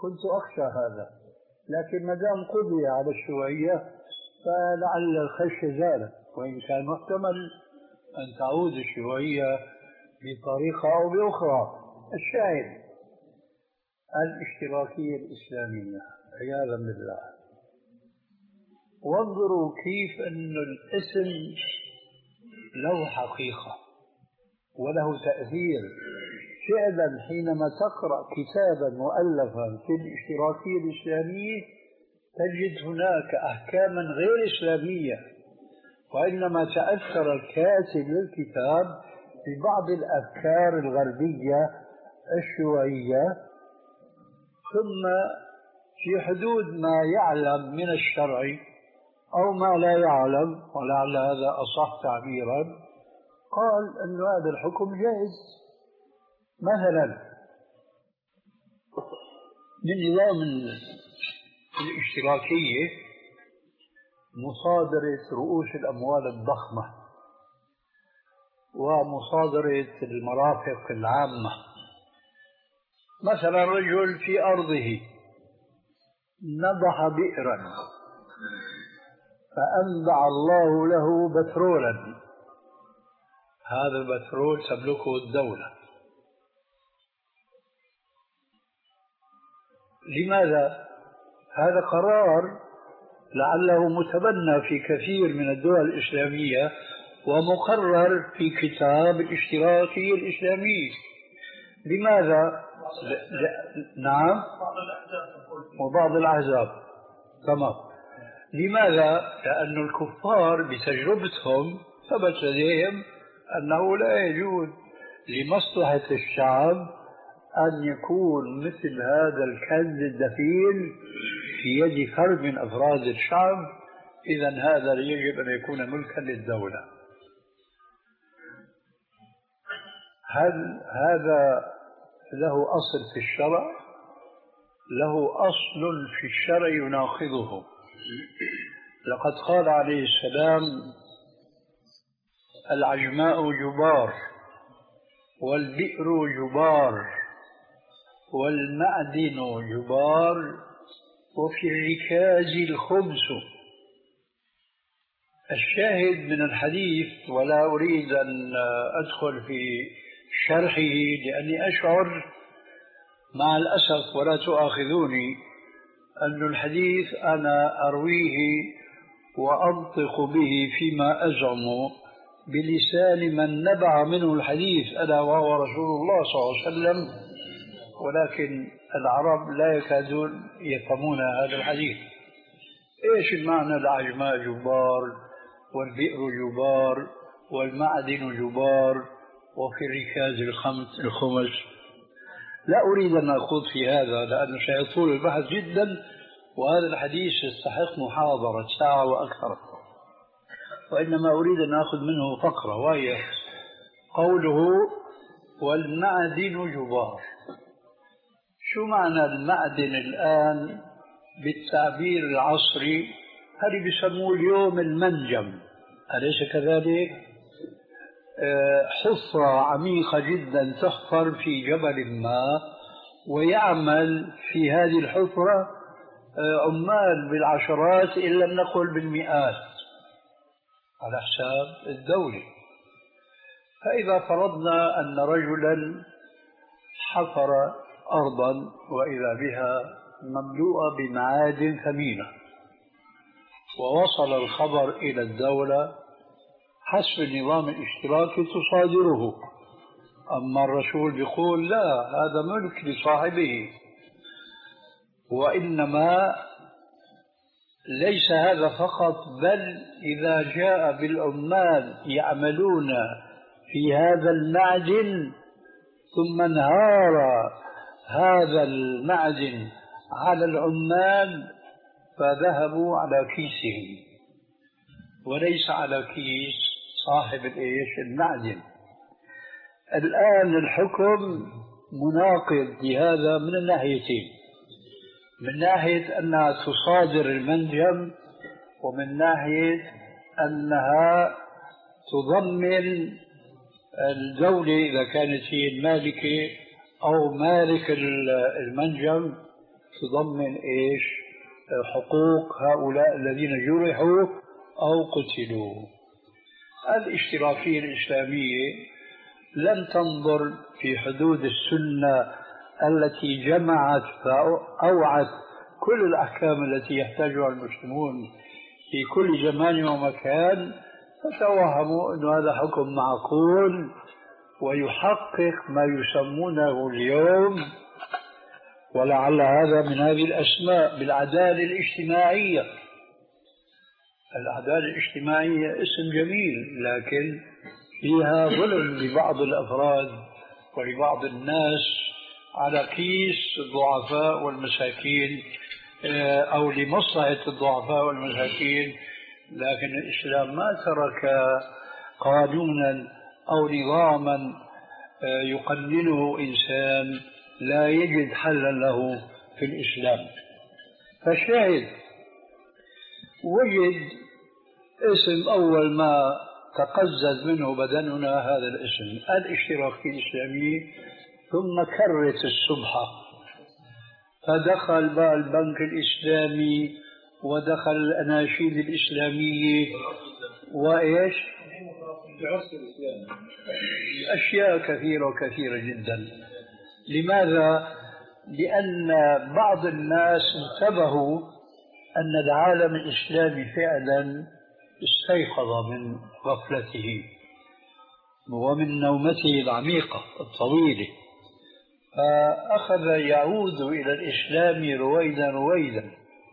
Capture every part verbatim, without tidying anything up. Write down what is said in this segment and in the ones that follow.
كنت أخشى هذا، لكن ما دام قضي على الشيوعية فلعل الخشية زالت، وإن كان محتمل أن تعود الشيوعية بطريقة أو بأخرى. الشاهد الاشتراكية الإسلامية عياذا بالله. وانظروا كيف أن الاسم له حقيقة وله تأثير. فعلا حينما تقرأ كتابا مؤلفا في الاشتراكية الإسلامية تجد هناك أحكاما غير إسلامية، وإنما تأثر الكاتب للكتاب ببعض الأفكار الغربية الشيوعية، ثم في حدود ما يعلم من الشرع أو ما لا يعلم، ولعل هذا أصح تعبيرا، قال أن هذا الحكم جائز. مثلا من نظام الاشتراكية مصادرة رؤوس الأموال الضخمة ومصادرة المرافق العامة. مثلا رجل في أرضه نضح بئرا فأنبع الله له بترولا، هذا البترول تملكه الدولة. لماذا؟ هذا قرار لعله متبنى في كثير من الدول الإسلامية ومقرر في كتاب الاشتراكية الإسلامية. لماذا؟ ل... ل... نعم، وبعض الأحزاب. تمام. لماذا؟ لأن الكفار بتجربتهم ثبت لديهم أنه لا يجوز لمصلحة الشعب أن يكون مثل هذا الكنز الدفين في يد فرد من أفراد الشعب، إذا هذا يجب أن يكون ملكا للدولة. هل هذا له أصل في الشرع؟ له أصل في الشرع يناقضه. لقد قال عليه السلام: العجماء جبار، والبئر جبار، والمعدن جبار، وفي الركاز الخبز. الشاهد من الحديث، ولا أريد أن أدخل في شرحه لأني أشعر مع الأسف ولا تؤاخذوني أن الحديث أنا أرويه وأنطق به فيما أزعم بلسان من نبع منه الحديث ألا وهو رسول الله صلى الله عليه وسلم، ولكن العرب لا يكادون يفهمون هذا الحديث. إيش المعنى العجماء جبار، والبئر جبار، والمعدن جبار، وفي الركاز الخمس؟ لا أريد أن أخوض في هذا لأنه سيطول البحث جدا، وهذا الحديث يستحق محاضرة ساعة وأكثر، وإنما أريد أن أخذ منه فقرة، وهي قوله والمعدن جبار. شو معنى المعدن الآن بالتعبير العصري؟ هذه بيسموه اليوم المنجم، أليس كذلك؟ حفرة عميقة جدا تحفر في جبل ما، ويعمل في هذه الحفرة عمال بالعشرات إن لم نقل بالمئات على حساب الدولة. فإذا فرضنا أن رجلا حفر أرضا وإذا بها مملوءة بمعادن ثمينة، ووصل الخبر إلى الدولة حسب النظام الاشتراكي تصادره، أما الرسول يقول لا، هذا ملك لصاحبه. وإنما ليس هذا فقط، بل إذا جاء بالعمال يعملون في هذا المعدن ثم انهار هذا المعدن على العمال فذهبوا على كيسهم وليس على كيس صاحب الايش المعدن. الآن الحكم مناقض لهذا من الناحيتين، من ناحية أنها تصادر المنجم، ومن ناحية أنها تضمن الدولة إذا كانت هي المالكة أو مالك المنجم تضمن إيش؟ حقوق هؤلاء الذين جرحوا أو قتلوا. الاشتراكية الإسلامية لم تنظر في حدود السنة التي جمعت فأوعت كل الأحكام التي يحتاجها المسلمون في كل زمان ومكان، فتوهموا أن هذا حكم معقول ويحقق ما يسمونه اليوم، ولعل هذا من هذه الأسماء، بالعدالة الاجتماعية. العدالة الاجتماعية اسم جميل، لكن فيها ظلم لبعض الأفراد ولبعض الناس على كيس الضعفاء والمساكين أو لمصلحة الضعفاء والمساكين. لكن الإسلام ما ترك قانونا أو نظاما يقننه إنسان لا يجد حلا له في الإسلام. فالشاهد وجد اسم أول ما تقزز منه بدننا هذا الاسم الاشتراكية الإسلامية، ثم كرت السبحة فدخل بقى البنك الإسلامي ودخل الأناشيد الإسلامية وإيش أشياء كثيرة وكثيرة جدا. لماذا؟ لأن بعض الناس انتبهوا أن العالم الإسلامي فعلا استيقظ من غفلته ومن نومته العميقة الطويلة، فأخذ يعود إلى الإسلام رويدا رويدا.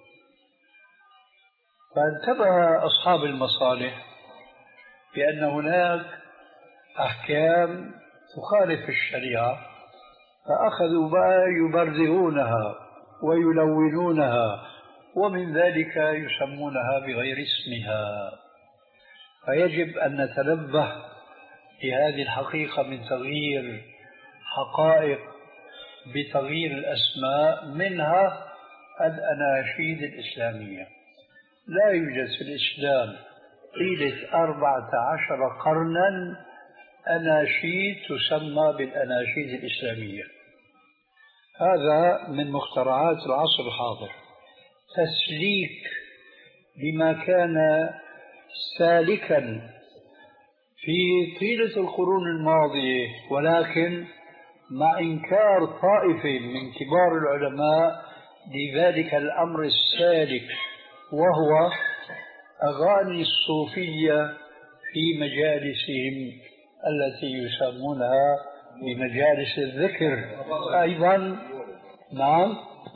فانتبه أصحاب المصالح بأن هناك أحكام تخالف الشريعة، فأخذوا بقى يبرزونها ويلونونها، ومن ذلك يسمونها بغير اسمها. فيجب أن نتنبه لهذه الحقيقة من تغيير حقائق بتغيير الأسماء، منها الأناشيد الإسلامية. لا يوجد في الإسلام طيلة أربعة عشر قرنا أناشيد تسمى بالأناشيد الإسلامية. هذا من مخترعات العصر الحاضر، تسليك لما كان سالكا في طيلة القرون الماضية، ولكن مع إنكار طائفة من كبار العلماء لذلك الأمر السالك، وهو أغاني الصوفية في مجالسهم التي يسمونها بمجالس الذكر. أيضا نعم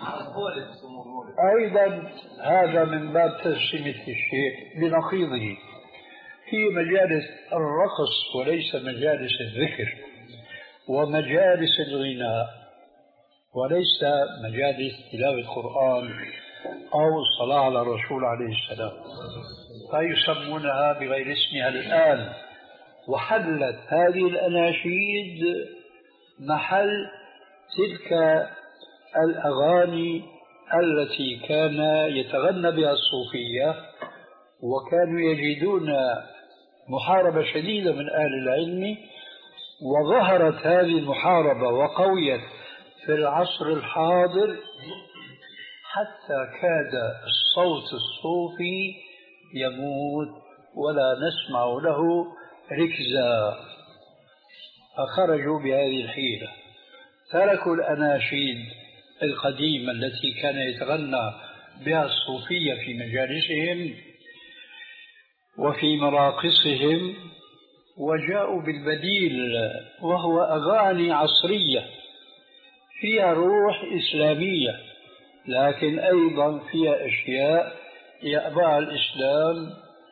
أيضا هذا من باب تسمية الشيء بنقيضه، في مجالس الرقص وليس مجالس الذكر، ومجالس الغناء وليس مجالس تلاوة القرآن أو الصلاة على الرسول عليه السلام، فيسمونها بغير اسمها الآن. وحلت هذه الأناشيد محل تلك الأغاني التي كان يتغنى بها الصوفية، وكانوا يجدون محاربة شديدة من أهل العلم. وظهرت هذه المحاربة وقويت في العصر الحاضر حتى كاد الصوت الصوفي يموت ولا نسمع له ركزا. فخرجوا بهذه الحيلة، تركوا الأناشيد القديمة التي كان يتغنى بها الصوفية في مجالسهم وفي مراقصهم، وجاءوا بالبديل، وهو أغاني عصرية فيها روح إسلامية، لكن أيضا فيها أشياء يأباها الإسلام.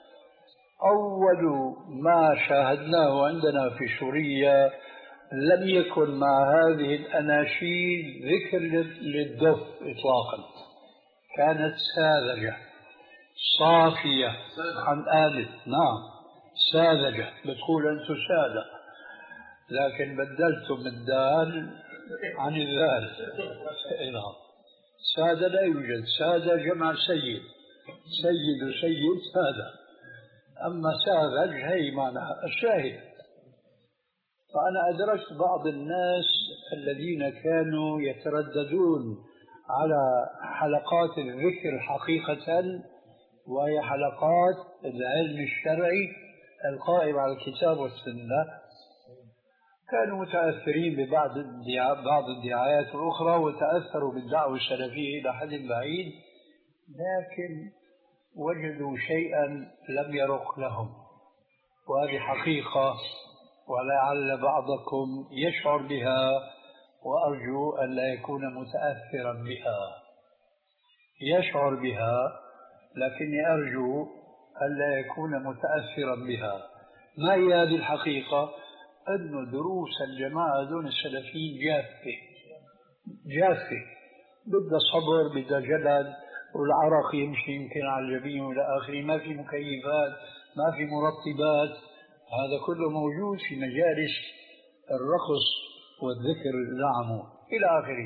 أول ما شاهدناه عندنا في سوريا لم يكن مع هذه الأناشيد ذكر للدف إطلاقا، كانت ساذجة صافية عن آلة. نعم ساذجة، بتقول أنتم سادة، لكن بدلتم الدال عن الذال. نعم سادة لا يوجد، سادة جمع سيد، سيد وسيد سادة، أما ساذج هي معناها الشاهد. فأنا أدركت بعض الناس الذين كانوا يترددون على حلقات الذكر حقيقة، وهي حلقات العلم الشرعي القائم على الكتاب والسنة، كانوا متأثرين ببعض الدعا... بعض الدعايات الأخرى وتأثروا بالدعوة السلفية إلى حد بعيد، لكن وجدوا شيئا لم يرق لهم، وهذه حقيقة ولعل بعضكم يشعر بها، وأرجو أن لا يكون متأثرا بها. يشعر بها لكني أرجو أن لا يكون متأثرا بها. ما هي هذه الحقيقة؟ أن دروس الجماعة دون السلفيين جافة جافة، بدها صبر، بدها جلد، والعرق يمشي يمكن على الجبين والى اخره، ما في مكيفات، ما في مرطبات، هذا كله موجود في مجالس الرقص والذكر زعموا الى اخره.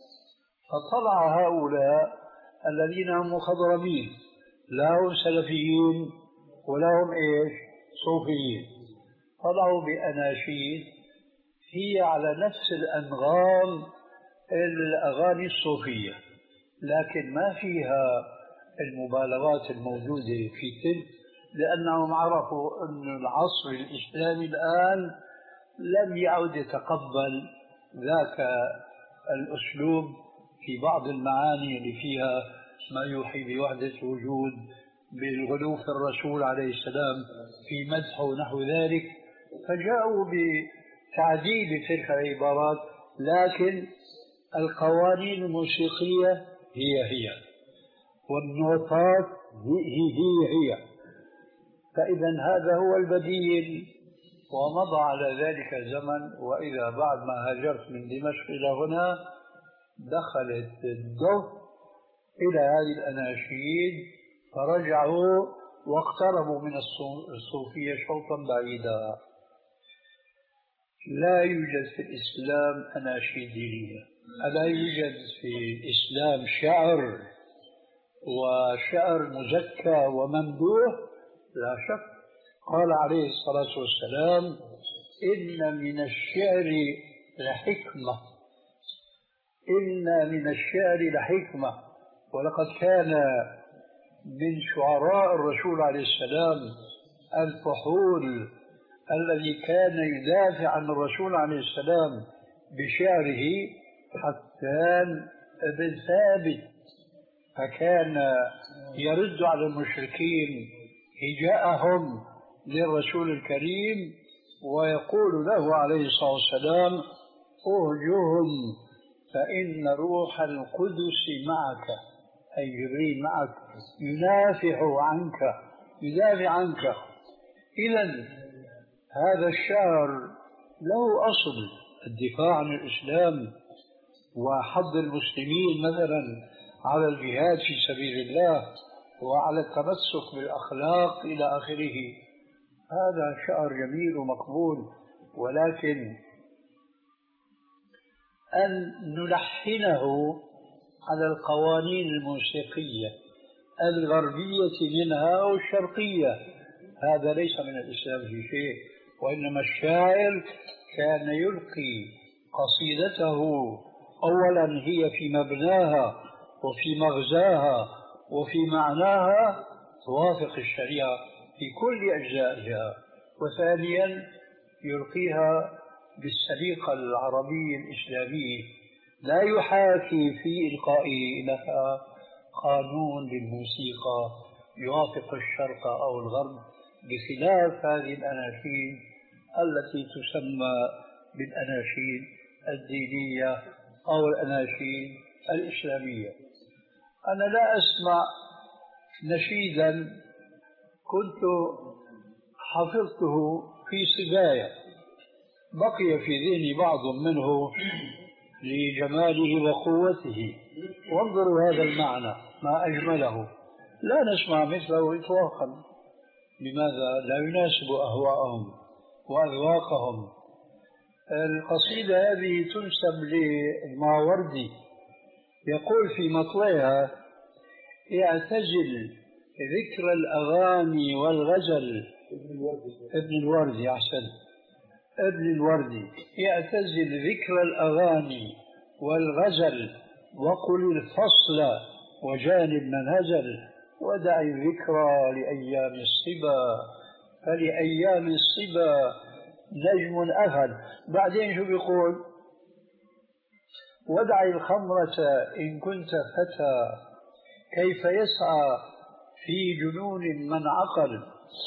فطلع هؤلاء الذين هم مخضرمين، لا هم سلفيين ولا هم ايش صوفيين، طلعوا باناشيد هي على نفس الانغام الاغاني الصوفيه، لكن ما فيها المبالغات الموجودة في تلك، لأنهم عرفوا أن العصر الإسلامي الآن لم يعد يتقبل ذاك الأسلوب في بعض المعاني اللي فيها ما يوحي بوحدة الوجود، بالغلو في الرسول عليه السلام في مدحه ونحو ذلك، فجاءوا بتعديل تلك العبارات، لكن القوانين الموسيقية هي هي، والنوتات هي هي هي. فإذا هذا هو البديل، ومضى على ذلك الزمن، وإذا بعد ما هاجرت من دمشق إلى هنا دخلت الضوء إلى هذه الأناشيد، فرجعوا واقتربوا من الصوفية شوطا بعيدا. لا يوجد في الإسلام أناشيد دينية، ألا يوجد في الإسلام شعر وشعر مزكى وممدوح؟ لا شك. قال عليه الصلاة والسلام: إن من الشعر لحكمة، إن من الشعر لحكمة. ولقد كان من شعراء الرسول عليه السلام الفحول الذي كان يدافع عن الرسول عليه السلام بشعره حسان بن ثابت، فكان يرد على المشركين هجاءهم للرسول الكريم ويقول له عليه الصلاة والسلام: أهجهم فإن روح القدس معك، أي جبريل معك، يدافع عنك يدافع عنك. إذن هذا الشعر له أصل الدفاع عن الإسلام وحض المسلمين مثلا على الجهاد في سبيل الله وعلى التمسك بالأخلاق إلى آخره. هذا شعر جميل ومقبول، ولكن أن نلحنه على القوانين الموسيقية الغربية منها والشرقية، هذا ليس من الإسلام في شيء. وإنما الشاعر كان يلقي قصيدته أولا هي في مبناها وفي مغزاها وفي معناها توافق الشريعة في كل أجزائها، وثانيا يلقيها بالسليقة العربية الإسلامية، لا يحاكي في إلقائه لها قانون للموسيقى يوافق الشرق أو الغرب، بخلاف هذه الأناشيد التي تسمى بالأناشيد الدينية أو الأناشيد الإسلامية. أنا لا أسمع نشيدا كنت حفظته في صبايا بقي في ذهني بعض منه لجماله وقوته، وانظروا هذا المعنى ما أجمله، لا نسمع مثله إطلاقا. لماذا؟ لا يناسب أهواءهم وأذواقهم. القصيدة هذه تنسب للماوردي، يقول في مطلعها: اعتزل ذكر الأغاني والغزل. ابن الوردي، أحسن، ابن الوردي. يعتزل ذكر الأغاني والغزل وقل الفصل وجانب من هزل ودع الذكرى لأيام الصبا فلأيام الصبا نجم أفل. بعدين شو بيقول؟ ودع الخمرة إن كنت فتى كيف يسعى في جنون من عقل،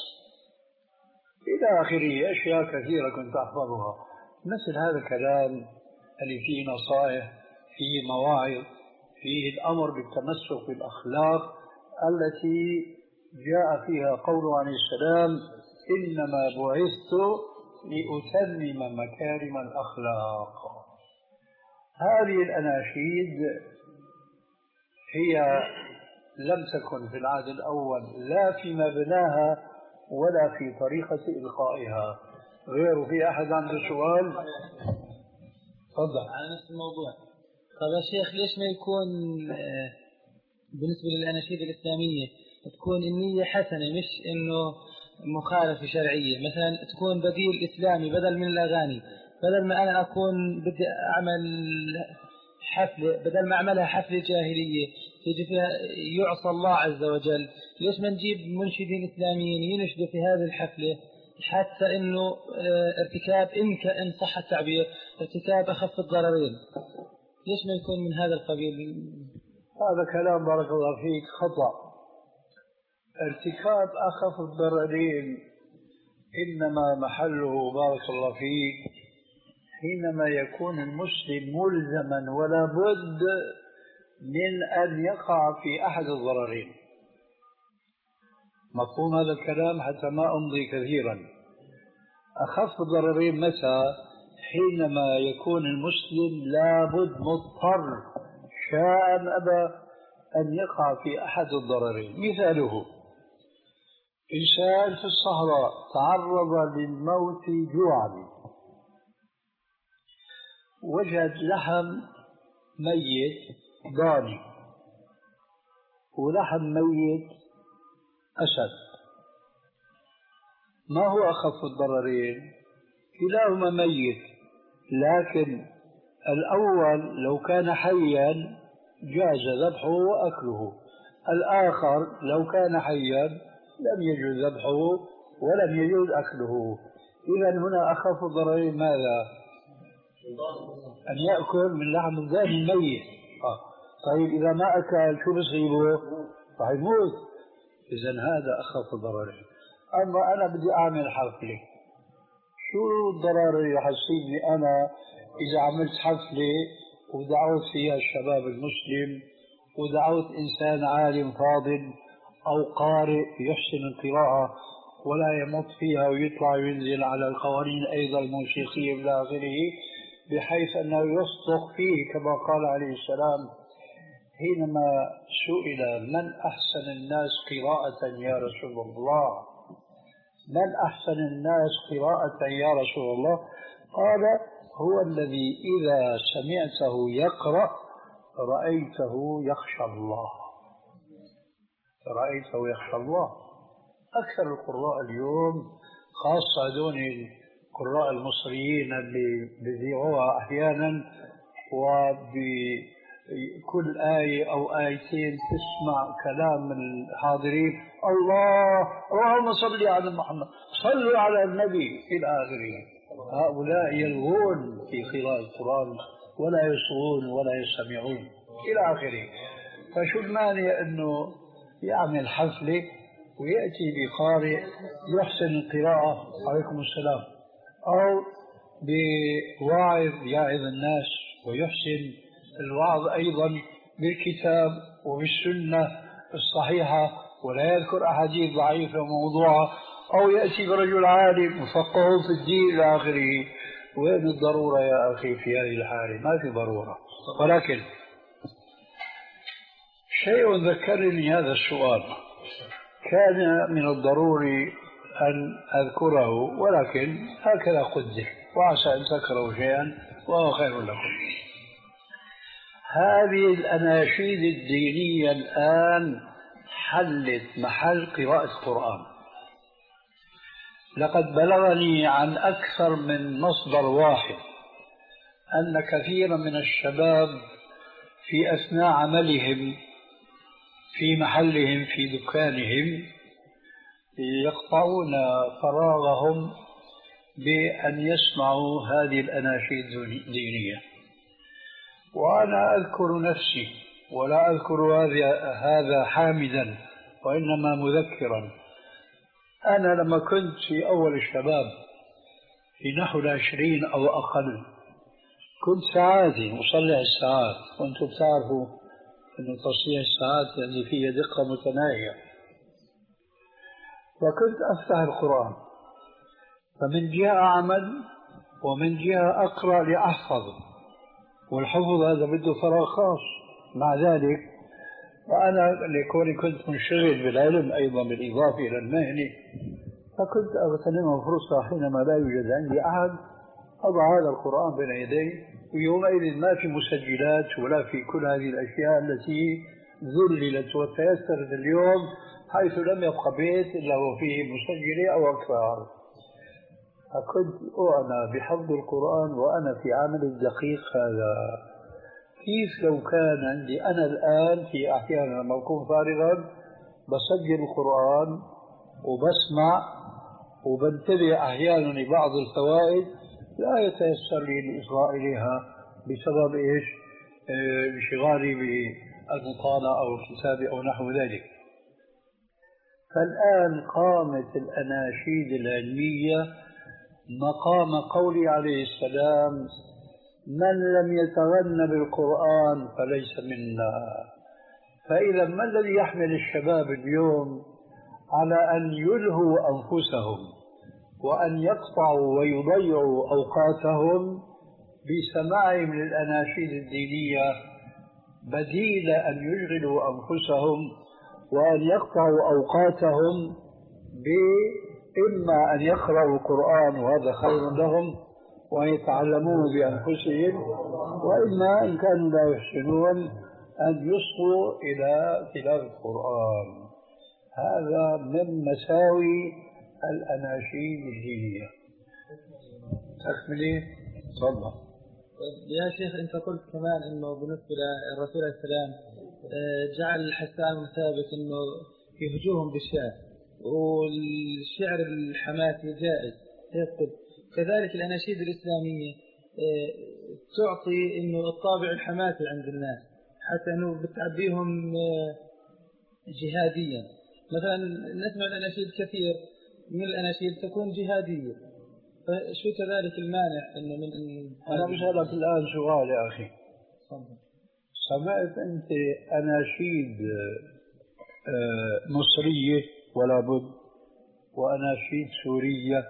إلى آخره. أشياء كثيرة كنت أحفظها. مثل هذا الكلام اللي فيه نصائح، فيه مواعظ، فيه الأمر بالتمسك بالأخلاق التي جاء فيها قوله عليه السلام إنما بعثت لأتمم مكارم الأخلاق. هذه الأناشيد هي لم تكن في العهد الأول لا في مبناها ولا في طريقة إلقائها. غير في أحد عنده سؤال؟ تفضل. على نفس الموضوع. طيب يا شيخ، ليش ما يكون بالنسبة للأناشيد الإسلامية تكون النية حسنة مش إنه مخالفة شرعية؟ مثلا تكون بديل إسلامي بدل من الأغاني، بدل ما أنا أكون بدي أعمل حفلة، بدل ما أعملها حفلة جاهلية تيجي فيها يعصى الله عز وجل، ليش ما نجيب منشدين إسلاميين ينشدوا في هذه الحفلة حتى إنه ارتكاب إن إن صح التعبير ارتكاب أخف الضررين؟ ليش ما يكون من هذا القبيل؟ هذا كلام بارك الله فيك خطأ. ارتكاب أخف الضررين إنما محله بارك الله فيك حينما يكون المسلم ملزما ولا بد من أن يقع في أحد الضررين. مفهوم هذا الكلام حتى ما أمضي كثيرا. أخف الضررين متى؟ حينما يكون المسلم لابد مضطر شاء أم أبى أن يقع في أحد الضررين. مثاله إنسان في الصحراء تعرض للموت جوعا، وجد لحم ميت ضاني ولحم ميت أسد، ما هو أخف الضررين؟ كلاهما ميت، لكن الأول لو كان حيا جاز ذبحه وأكله، الآخر لو كان حيا لم يجوز ذبحه ولم يجوز أكله. إذن هنا أخف الضررين ماذا؟ أن يأكل من لحم الذئب الميت. آه. طيب إذا ما أكل شو بصيبه؟ راح يموت. إذن هذا أخف الضررين. أما أنا بدي أعمل حفلة، شو الضرر اللي يحصلني أنا إذا عملت حفلة ودعوت فيها الشباب المسلم ودعوت إنسان عالم فاضل أو قارئ يحسن القراءة ولا يمط فيها ويطلع وينزل على القوانين أيضا الموسيقية إلى آخره، بحيث أنه يصدق فيه كما قال عليه السلام حينما سئل من أحسن الناس قراءة يا رسول الله، من أحسن الناس قراءة يا رسول الله؟ قال هو الذي إذا سمعته يقرأ رأيته يخشى الله، رأيته يخشى الله. أكثر القراء اليوم خاصة دون القراء المصريين اللي بيذيعوها أحيانا وبكل آية أو آيتين تسمع كلام الحاضرين الله اللهم صل على محمد صلوا على النبي إلى آخره. هؤلاء يلغون في قراءة القرآن ولا يصغون ولا يستمعون إلى آخره. فشو المانع أنه يعمل حفلة ويأتي بقارئ يحسن القراءة عليكم السلام، أو بواعظ يعظ الناس ويحسن الوعظ أيضا بالكتاب وبالسنة الصحيحة ولا يذكر أحاديث ضعيفة وموضوعة، أو يأتي برجل عالم مفقه في الدين إلى آخره. وين الضرورة يا أخي في هذه الحالة؟ ما في ضرورة. ولكن شيء ذكرني هذا السؤال، كان من الضروري أن أذكره ولكن هكذا قدر، وعسى أن تكرهوا شيئا وهو خير لكم. هذه الأناشيد الدينية الآن حلت محل قراءة القرآن. لقد بلغني عن أكثر من مصدر واحد أن كثيرا من الشباب في أثناء عملهم في محلهم في دكانهم يقطعون فراغهم بأن يسمعوا هذه الأناشيد الدينية. وأنا أذكر نفسي ولا أذكر هذا حامدا وإنما مذكرا. أنا لما كنت في أول الشباب في نحو العشرين أو أقل كنت ساعاتي أصلح الساعات، وأنتم بتعرفوا أن تصليح الساعات يعني فيها دقة متناهية، وكنت أفتح القرآن، فمن جهة أعمل ومن جهة أقرأ لأحفظ، والحفظ هذا بده فراغ خاص. مع ذلك وأنا لكوني كنت منشغل بالعلم أيضا بالإضافة إلى المهنة، فكنت أغتنم فرصة حينما لا يوجد عندي أحد أضع هذا القرآن بين يدي، ويومئذ ما في مسجلات ولا في كل هذه الأشياء التي ذللت وتيسرت اليوم، حيث لم يبقى بيت إلا وفيه مسجلة أو أكثر. فكنت أعنى بحفظ القرآن وأنا في عمل الدقيق هذا. كيف لو كان عندي أنا الآن في أحيانا لما أكون فارغا بسجل القرآن وبسمع وبنتبه أحيانا لبعض الفوائد لا يتيسر لي الإصغاء إليها بسبب إيش؟ انشغالي بالمطالعة أو الكتاب أو نحو ذلك. فالآن قامت الأناشيد العلمية مقام قولي عليه السلام: من لم يتغن بالقرآن فليس منا. فإذا ما الذي يحمل الشباب اليوم على أن يلهوا أنفسهم وأن يقطعوا ويضيعوا أوقاتهم بسماعهم للأناشيد الدينية، بديل أن يشغلوا أنفسهم وأن يقطعوا أوقاتهم بإما أن يقرأوا القرآن وهذا خير لهم وأن يتعلموه بأنفسهم، وإما إن كانوا لا يحسنون أن يصغوا إلى تلاوة القرآن. هذا من مساوي الأناشيد الدينية. تكملي؟ تفضل. يا شيخ أنت قلت كمان إنه بالنسبة للرسول عليه السلام جعل حسان بن ثابت إنه يهجوهم بالشعر، والشعر الحماسي جائز يقصد. كذلك الأناشيد الإسلامية تعطي إنه الطابع الحماسي عند الناس، حتى إنه بتعبيهم جهاديا. مثلا نسمع الأناشيد كثير من الأناشيد تكون جهادية، فشو كذلك المانع إنه من إن أنا بسألك الآن سؤال يا أخي. سمعت أنت أناشيد مصرية ولا بد، وأناشيد سورية،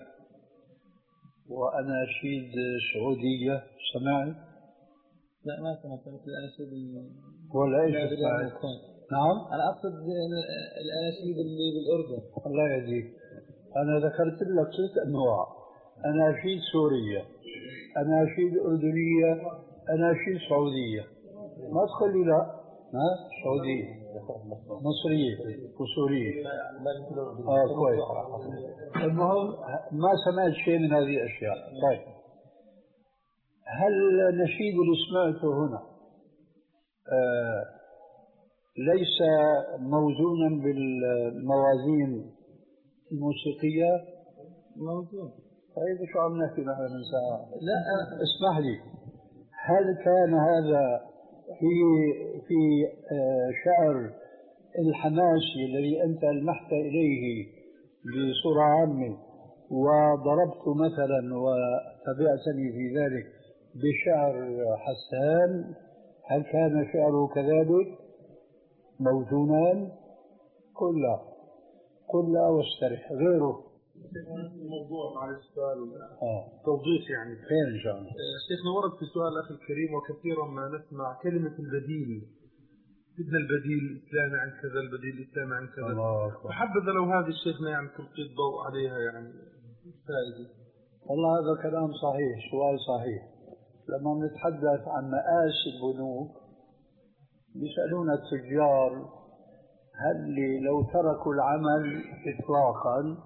وأناشيد سعودية، سمعت؟ لا ما سمعت مثل الأناشيد ولا إيش سمعت؟ نعم؟ أنا أقصد الأناشيد اللي بالأردن. الله يهديك، أنا ذكرت لك ست أنواع: أناشيد سورية، أناشيد أردنية، أناشيد سعودية. ما تخلي لا ها سعودية مصرية وسورية. آه كويس. المهم ما سمعت شيء من هذه الأشياء. طيب، هل النشيد اللي سمعته هنا آه ليس موزونا بالموازين الموسيقية؟ موزون. طيب شو عم نحكي نحن من ساعة؟ لا اسمح لي، هل كان هذا في في شعر الحماسي الذي أنت ألمحت إليه بصورة عامة وضربت مثلا وتبعتني في ذلك بشعر حسان، هل كان شعره كذلك موزونان؟ قل لا قل لا واسترح. غيره الموضوع مع السؤال آه. توضيح يعني خير إن شاء الله. شيخنا ورد في سؤال أخي الكريم وكثيرا ما نسمع كلمة البديل، بدنا البديل الإسلامي عن كذا، البديل الإسلامي عن كذا. فحبذا لو هذه الشيخنا يعني تلقي الضوء عليها يعني فائدة. والله هذا كلام صحيح، سؤال صحيح. لما نتحدث عن مآسي البنوك بيسألون التجار هل لو تركوا العمل إطلاقا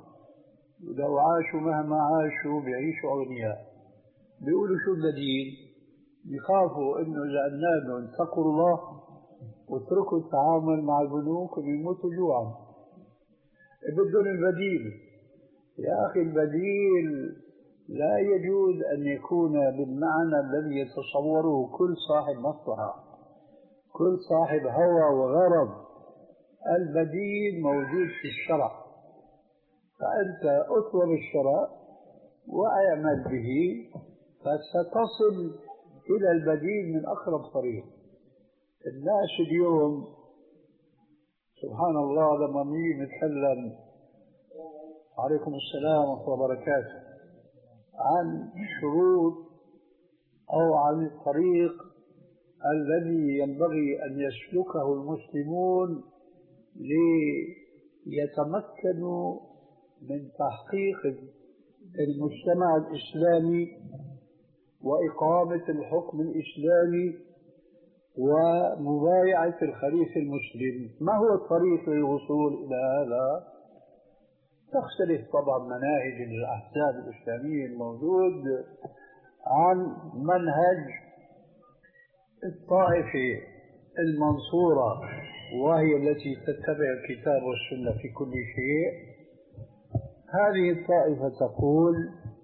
لو عاشوا مهما عاشوا بيعيشوا أغنياء، بيقولوا شو البديل؟ يخافوا إنه إذا قلنا لهم اتقوا الله واتركوا التعامل مع البنوك ويموتوا جوعا. بدهم البديل. يا أخي البديل لا يجوز أن يكون بالمعنى الذي يتصوره كل صاحب مصلحة، كل صاحب هوى وغرض. البديل موجود في الشرع، فأنت اطلب الشرع واعمل به فستصل إلى البديل من أقرب طريق. الناس اليوم سبحان الله لما نيجي نتكلم عليكم السلام ورحمة الله وبركاته عن شروط أو عن الطريق الذي ينبغي أن يسلكه المسلمون ليتمكنوا من تحقيق المجتمع الإسلامي وإقامة الحكم الإسلامي ومبايعة الخليفة المسلم، ما هو الطريق للوصول إلى هذا؟ تختلف طبعا مناهج الأحزاب الإسلامية الموجود عن منهج الطائفة المنصورة وهي التي تتبع الكتاب والسنة في كل شيء. هذه الطائفة تقول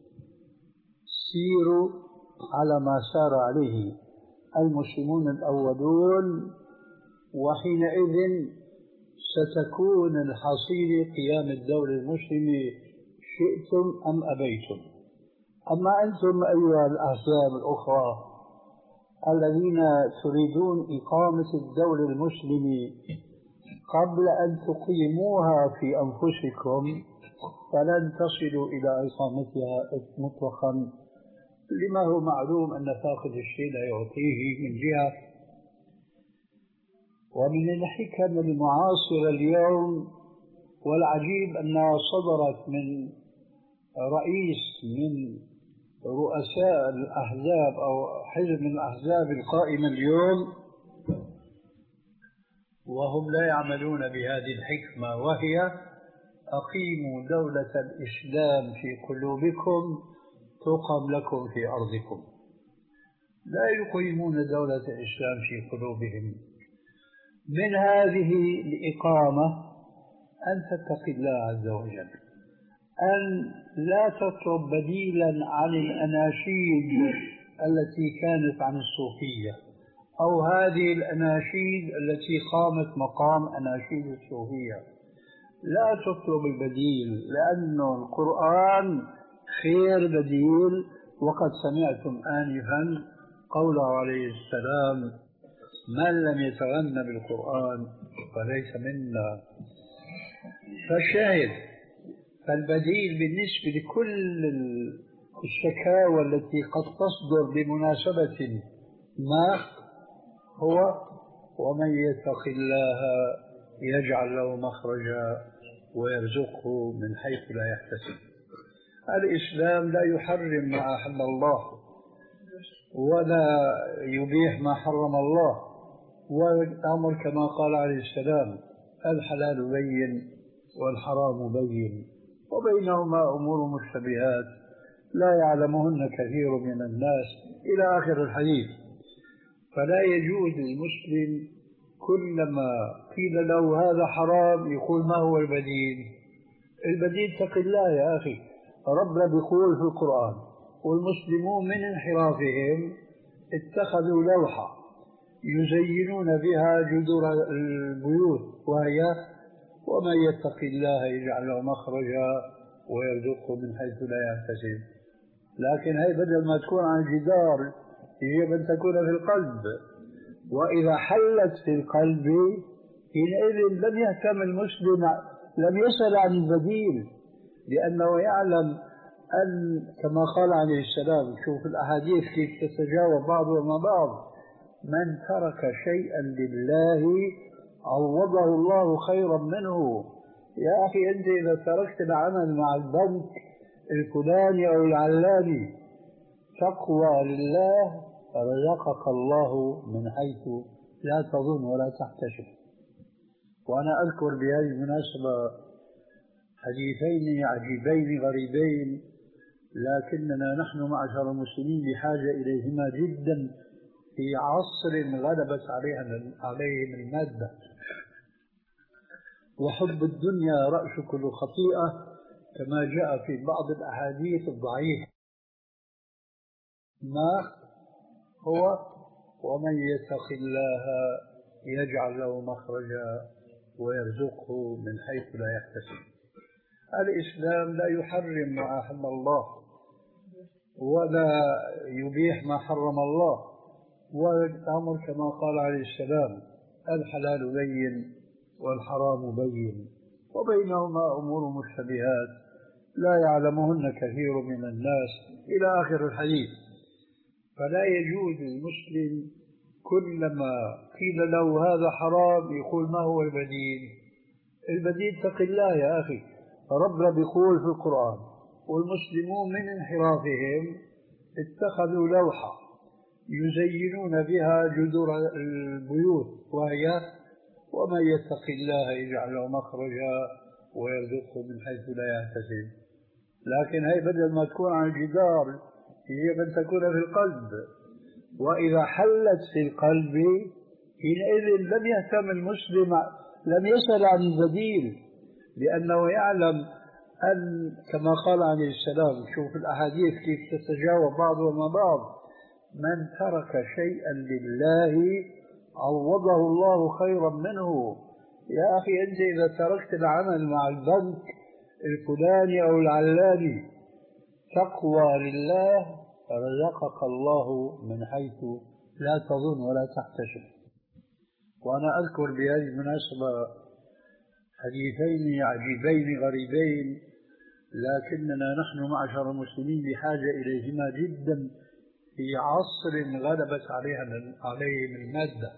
سيروا على ما سار عليه المسلمون الأولون وحينئذ ستكون الحصيلة قيام الدولة المسلمة شئتم أم أبيتم. أما أنتم أيها الأحزاب الأخرى الذين تريدون إقامة الدولة المسلمة قبل أن تقيموها في أنفسكم فلن تصلوا إلى إقامتها مطلقا، لما هو معلوم أن فاقد الشيء لا يعطيه من جهة. ومن الحكم المعاصرة اليوم والعجيب أنها صدرت من رئيس من رؤساء الأحزاب أو حزب من الأحزاب القائمة اليوم وهم لا يعملون بهذه الحكمة، وهي أقيموا دولة الإسلام في قلوبكم تقم لكم في أرضكم. لا يقيمون دولة الإسلام في قلوبهم. من هذه الإقامة أن تتقي الله عز وجل، أن لا تطلب بديلا عن الأناشيد التي كانت عن الصوفية أو هذه الأناشيد التي قامت مقام أناشيد الصوفية. لا تطلب البديل، لأن القرآن خير بديل. وقد سمعتم آنفا قوله عليه السلام من لم يتغنى بالقرآن فليس منا. فالشاهد فالبديل بالنسبة لكل الشكاوى التي قد تصدر بمناسبة ما هو ومن يتق الله يجعل له مخرجا ويرزقه من حيث لا يحتسب. الإسلام لا يحرم ما أحل الله ولا يبيح ما حرم الله، والأمر كما قال عليه السلام الحلال بين والحرام بين وبينهما أمور مشتبهات لا يعلمهن كثير من الناس إلى آخر الحديث. فلا يجوز للمسلم كلما قيل له هذا حرام يقول ما هو البديل؟ البديل تق الله يا أخي. ربنا بيقول في القرآن والمسلمون من انحرافهم اتخذوا لوحة يزينون بها جدور البيوت وهي ومن يتق الله يجعل له مخرجا ويرزقه من حيث لا يحتسب. لكن هي بدل ما تكون عن الجدار يجب أن تكون في القلب، وإذا حلت في القلب حينئذ لم يهتم المسلم، لم يسأل عن البديل، لأنه يعلم أن كما قال عليه السلام شوف الأحاديث كيف تتجاوب بعضها مع بعض من ترك شيئا لله عوضه الله خيرا منه. يا أخي أنت إذا تركت العمل مع البنك الفلاني أو العلاني تقوى لله رزقك الله من حيث لا تظن ولا تحتسب. وأنا أذكر بهذه المناسبة حديثين عجيبين غريبين لكننا نحن معشر المسلمين بحاجة إليهما جدا في عصر غلبت عليها عليهم المادة. وحب الدنيا رأس كل خطيئة كما جاء في بعض الأحاديث الضعيفة. ما هو ومن يتق الله يجعل له مخرجا ويرزقه من حيث لا يحتسب. الإسلام لا يحرم ما أحل الله ولا يبيح ما حرم الله، والأمر كما قال عليه السلام الحلال بين والحرام بين وبينهما أمور مشتبهات لا يعلمهن كثير من الناس إلى آخر الحديث. فلا يجوز للمسلم كلما قيل له هذا حرام يقول ما هو البديل؟ البديل اتق الله يا أخي. ربنا بيقول في القرآن والمسلمون من انحرافهم اتخذوا لوحة يزينون بها جذور البيوت وهي ومن يتق الله يجعل له مخرجا ويرزقه من حيث لا يحتسب. لكن هي بدل ما تكون على الجدار يجب أن تكون في القلب، وإذا حلت في القلب حينئذ لم يهتم المسلم، لم يسأل عن البديل، لأنه يعلم أن كما قال عليه السلام شوف الأحاديث كيف تتجاوب بعضها مع بعض، من ترك شيئا لله عوضه الله خيرا منه. يا أخي أنت إذا تركت العمل مع البنك الفلاني أو العلاني تقوى لله رزقك الله من حيث لا تظن ولا تحتسب. وأنا أذكر بهذه المناسبة حديثين عجيبين غريبين لكننا نحن معشر المسلمين بحاجة إليهما جدا في عصر غلبت عليها عليهم المادة.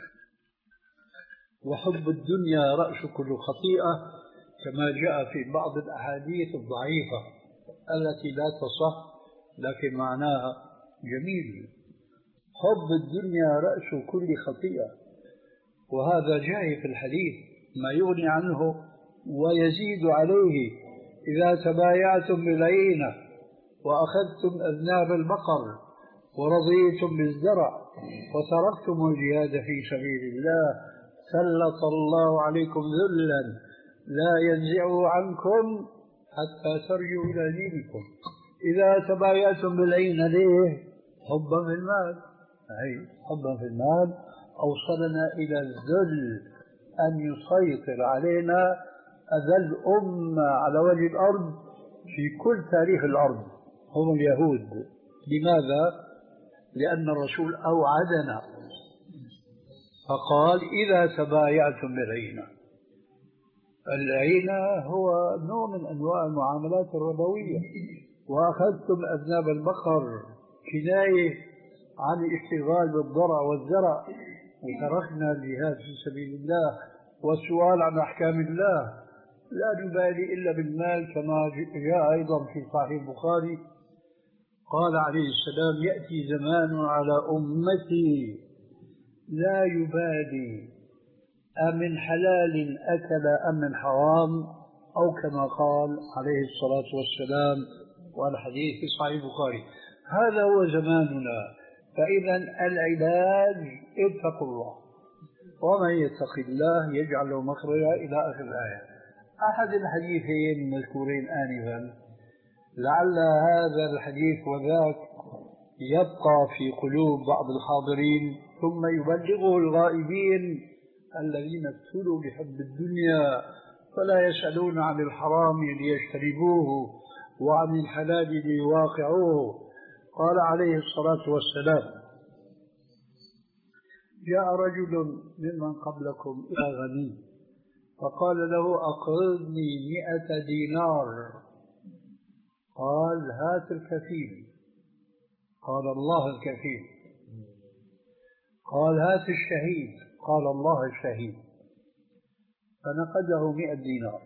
وحب الدنيا رأس كل خطيئة كما جاء في بعض الأحاديث الضعيفة التي لا تصح لكن معناها جميل. حب الدنيا رأس كل خطيئة، وهذا جاء في الحديث ما يغني عنه ويزيد عليه. إذا تبايعتم بالعينة وأخذتم أذناب البقر ورضيتم بالزرع وتركتم الجهاد في سبيل الله سلط الله عليكم ذلا لا ينزعه عنكم حتى ترجعوا إلى دينكم. إذا تبايعتم بالعين ليه؟ حبا في المال. أي حبا في المال أوصلنا إلى الذل أن يسيطر علينا أذل أمة على وجه الأرض في كل تاريخ الأرض هم اليهود. لماذا؟ لأن الرسول أوعدنا فقال إذا تبايعتم بالعينة. العينة هو نوع من أنواع المعاملات الربوية. وأخذتم أذناب البقر كناية عن الاشتغال بالضرع والزرع وتركنا الجهاد في سبيل الله والسؤال عن أحكام الله. لا نبالي إلا بالمال كما جاء أيضا في صحيح البخاري قال عليه السلام يأتي زمان على أمتي لا يبالي أمن حلال أكل أم من حرام أو كما قال عليه الصلاة والسلام والحديث في صحيح البخاري. هذا هو زماننا. فإذا العلاج اتقوا الله ومن يتق الله يجعل له مخرجا إلى آخر الآية. أحد الحديثين المذكورين آنفا لعل هذا الحديث وذاك يبقى في قلوب بعض الحاضرين ثم يبلغه الغائبين الذين ابتلوا بحب الدنيا فلا يسألون عن الحرام ليجتنبوه وعن الحلال ليواقعوه. قال عليه الصلاة والسلام جاء رجل ممن قبلكم إلى غني فقال له أقرضني مئة دينار. قال هات الكفيل. قال الله الكفيل. قال هات الشهيد. قال الله الشهيد. فنقده مئة دينار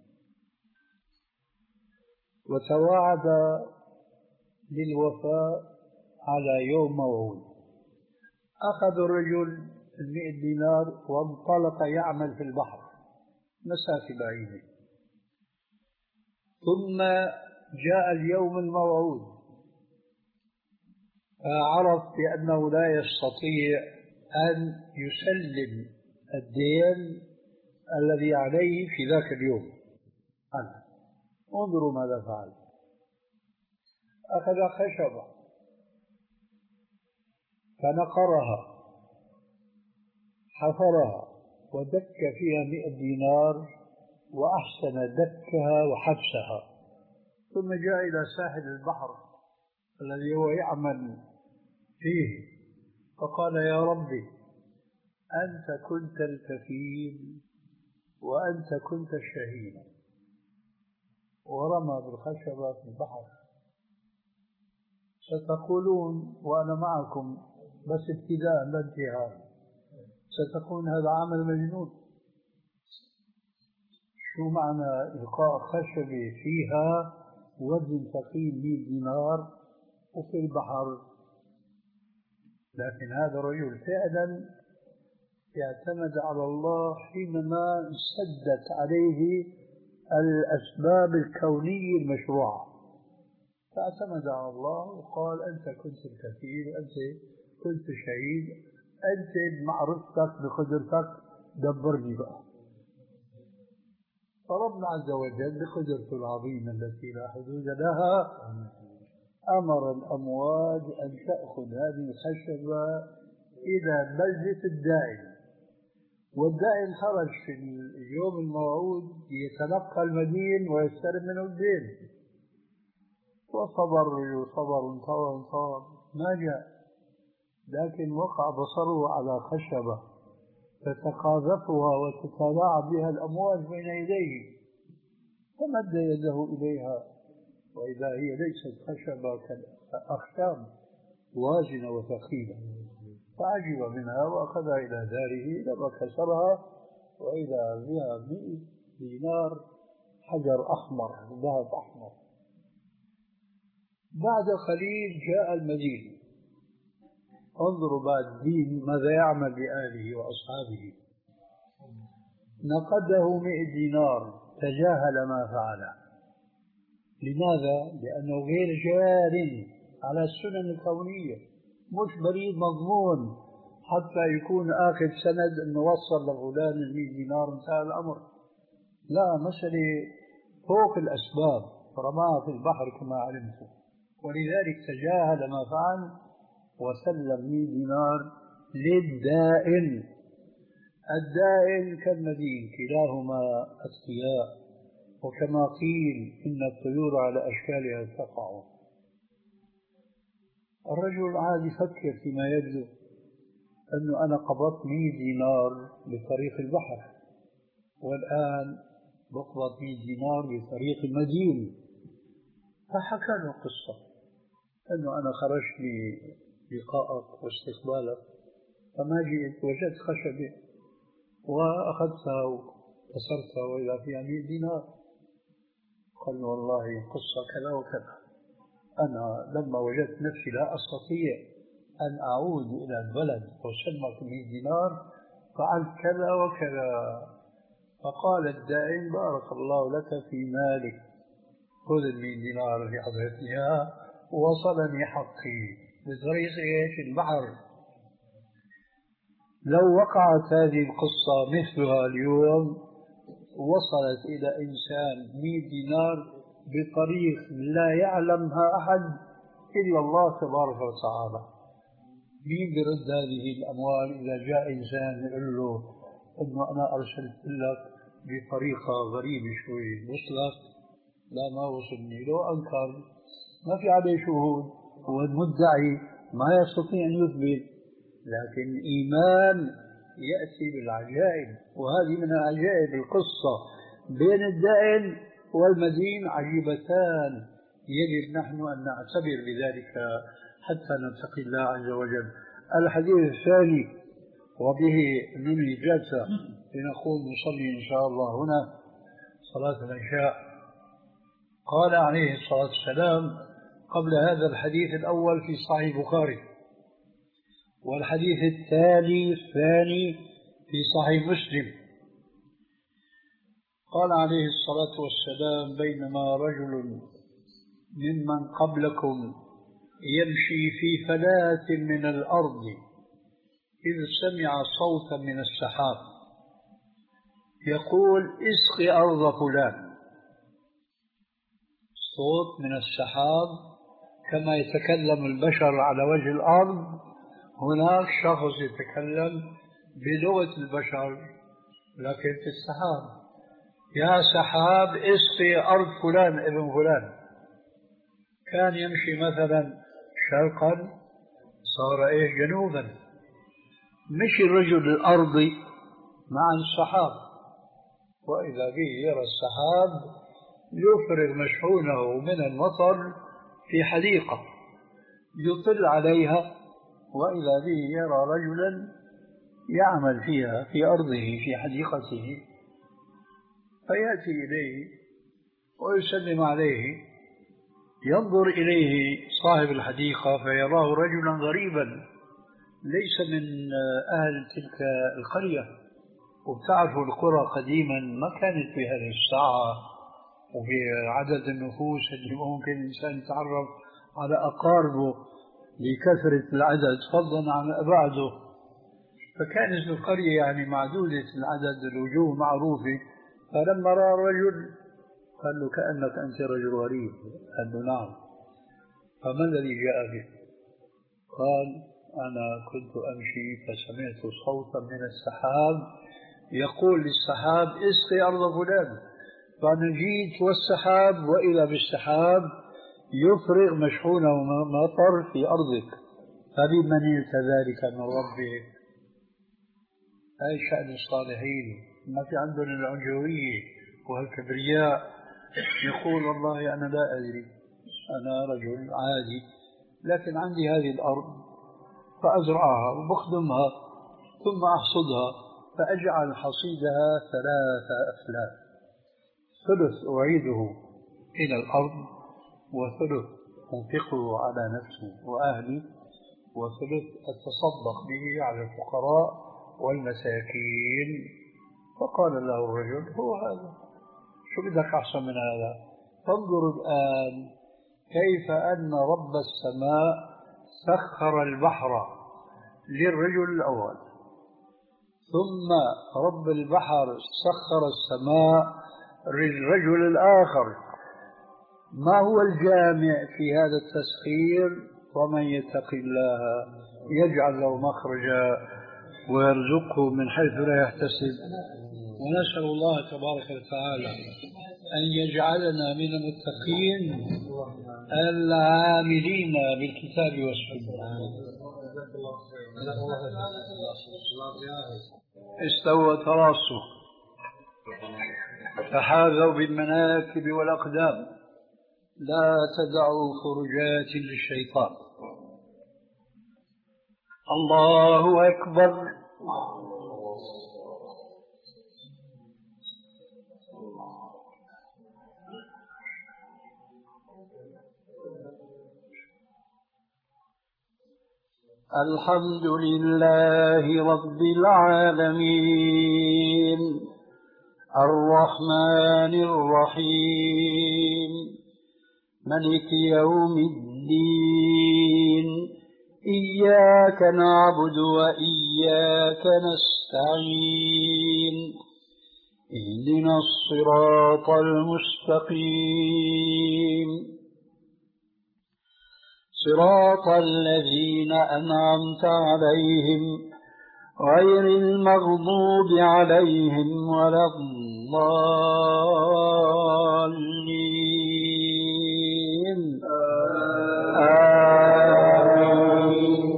وتواعد للوفاء على يوم موعود. أخذ الرجل المئة دينار وانطلق يعمل في البحر مسافة بعيدة. ثم جاء اليوم الموعود عرف بأنه لا يستطيع أن يسلم الدين الذي عليه في ذاك اليوم. أنا انظروا ماذا فعل. أخذ خشبة فنقرها، حفرها ودك فيها مئة دينار، وأحسن دكها وحبسها، ثم جاء إلى ساحل البحر الذي هو يعمل فيه، فقال: يا ربي، أنت كنت الكفيل وأنت كنت الشهيد. ورمى بالخشبة في البحر. ستقولون وأنا معكم بس ابتداء لا انتهاء، ستكون هذا عمل مجنون. شو معنى إلقاء خشبة فيها وزن ثقيل مئة دينار وفي البحر؟ لكن هذا الرجل فعلا اعتمد على الله حينما سدت عليه الأسباب الكونية المشروعة، فاعتمد على الله وقال: أنت كنت الكفيل، أنت كنت شهيد، أنت بمعرفتك بقدرتك دبرني بقى. فربنا عز وجل بقدرته العظيمة التي لا حدود لها أمر الأمواج أن تأخذ هذه الخشبة إلى مجلس الدائن، والدائن خرج في اليوم الموعود يتلقى المدين ويستلم منه الدين، وصبر وصبر انطور انطور ما جاء، لكن وقع بصره على خشبة تتقاذفها وتتلاعب بها الأمواج بين يديه، فمد يده إليها وإذا هي ليست خشبة كالأخشاب وازنة وثقيلة، فعجب منها وأخذها إلى داره لما كسرها وإذا بها مئة دينار حجر أحمر ذهب أحمر. بعد قليل جاء المدين. انظروا بعد الدين ماذا يعمل بآله وأصحابه. نقده مئة دينار، تجاهل ما فعله. لماذا؟ لأنه غير جار على السنن الكونية، مش بريد مضمون حتى يكون آخر سند أنه وصل لفلان المئة دينار انتهى الأمر. لا، مسألة فوق الأسباب، رماها في البحر كما علمتم، ولذلك تجاهل ما فعل وسلم مئة دينار للدائن. الدائن كالمدين كلاهما أتقياء، وكما قيل إن الطيور على أشكالها تقع. الرجل عاد يفكر فيما يبدو أنه أنا قبضت مئة دينار بطريق البحر، والآن بقبض مئة دينار بطريق المدين. فحكى له قصة أنه أنا خرجت للقائك واستقبالك، فما جئت وجدت خشبة وأخذتها وكسرتها وإذا فيها مئة دينار. قال له: والله قصة كذا وكذا، أنا لما وجدت نفسي لا أستطيع أن أعود إلى البلد وسلمك مئة دينار فعلت كذا وكذا. فقال الدائن: بارك الله لك في مالك، خذ المئة دينار اللي أعطيتني إياها، وصلني حقي بطريق إيش؟ البحر. لو وقعت هذه القصة مثلها اليوم وصلت إلى إنسان مئة دينار بطريق لا يعلمها أحد إلا الله تبارك وتعالى، مين برد هذه الأموال إذا جاء إنسان يقول له إنه أنا أرسلت لك بطريقة غريبة شوي، وصلت؟ لا، ما وصلني. لو أنكر ما في عليه شهود، والمدعي ما يستطيع أن يثبت، لكن إيمان يأتي بالعجائب، وهذه من عجائب القصة بين الدائن والمدين عجيبتان، يجب نحن أن نعتبر بذلك حتى نتقي الله عز وجل. الحديث الثاني، وبه ننهي الجلسة لنقوم نصلي إن شاء الله هنا صلاة العشاء. قال عليه الصلاة والسلام قبل هذا الحديث الأول في صحيح البخاري، والحديث التالي الثاني في صحيح مسلم، قال عليه الصلاة والسلام: بينما رجل ممن قبلكم يمشي في فلاة من الأرض إذ سمع صوتا من السحاب يقول اسق أرض فلان. صوت من السحاب كما يتكلم البشر على وجه الأرض، هناك شخص يتكلم بلغة البشر لكن في السحاب. يا سحاب اسقي أرض فلان ابن فلان. كان يمشي مثلا شرقا صار إيش جنوبا. مشي الرجل الأرضي مع السحاب وإذا به يرى السحاب يفرغ مشحونه من المطر في حديقة يطل عليها، وإذا به يرى رجلا يعمل فيها في أرضه في حديقته، فيأتي إليه ويسلم عليه. ينظر إليه صاحب الحديقة فيراه رجلا غريبا ليس من أهل تلك القرية. وبتعرفوا القرى قديما ما كانت في هذه الساعة وفي عدد النفوس اللي ممكن الإنسان يتعرف على أقاربه لكثرة العدد فضلا عن أبعده. فكانت القرية يعني معدودة العدد، الوجوه معروفة. فلما رأى الرجل قال له كأنك أنت رجل غريب. قال له نعم. فما الذي جاء بك؟ قال أنا كنت أمشي فسمعت صوتا من السحاب يقول للسحاب اسقي أرض فلان، فأنا جيت والسحاب وإذا بالسحاب يفرغ مشحونه مطر في أرضك، فبمن نلت ذلك من ربك. هاي شأن الصالحين، ما في عندهم العنجوية والكبرياء. يقول والله أنا لا أدري، أنا رجل عادي لكن عندي هذه الأرض فأزرعها وبخدمها ثم أحصدها فأجعل حصيدها ثلاثة أفلاك، ثلث أعيده إلى الأرض وثلث أنفقه على نفسي وأهلي وثلث أتصدق به على الفقراء والمساكين. فقال له الرجل هو هذا، شو بدك أحسن من هذا؟ فانظروا الآن كيف أن رب السماء سخر البحر للرجل الأول، ثم رب البحر سخر السماء للرجل الآخر. ما هو الجامع في هذا التسخير؟ ومن يتق الله يجعل له مخرجا ويرزقه من حيث لا يحتسب. ونسأل الله تبارك وتعالى أن يجعلنا من المتقين العاملين بالكتاب والسنة. استوى تراصوا تحاذوا بالمناكب والأقدام، لا تدعوا فرجات للشيطان. الله أكبر. الحمد لله رب العالمين الرحمن الرحيم ملك يوم الدين إياك نعبد وإياك نستعين اهدنا الصراط المستقيم صراط الذين أنعمت عليهم غير المغضوب عليهم ولا الضالين. آمين.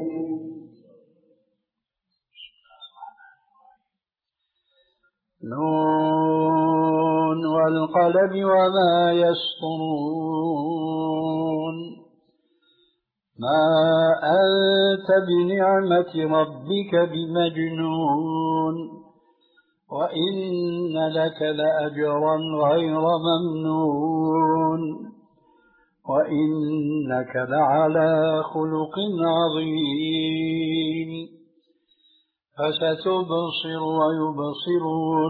نون والقلم وما يسطرون ما أنت بنعمة ربك بمجنون وإن لك لأجرا غير ممنون وإنك لعلى خلق عظيم فستبصر ويبصرون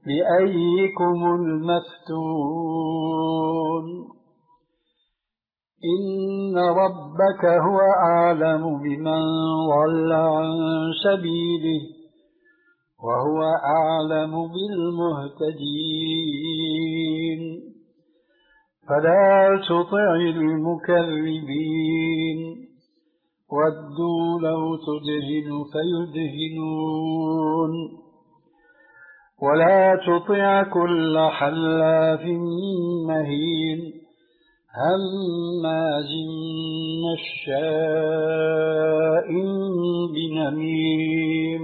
بأيكم المفتون إن ربك هو أعلم بمن ضل عن سبيله وهو أعلم بالمهتدين فلا تطع المكذبين ودوا لو تدهن فيدهنون ولا تطع كل حلاف مهين هماز مشاء بنميم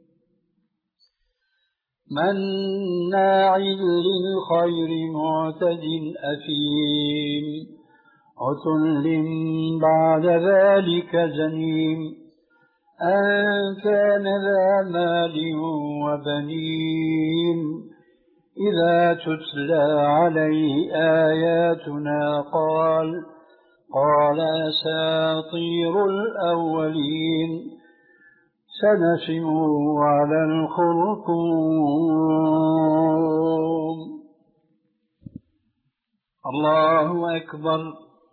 مناع للخير معتد أثيم عتل بعد ذلك زنيم أن كان ذا مال وبنين إذا تتلى عليه آياتنا قال قال أساطير الأولين سنسمه على الخرطوم. الله أكبر.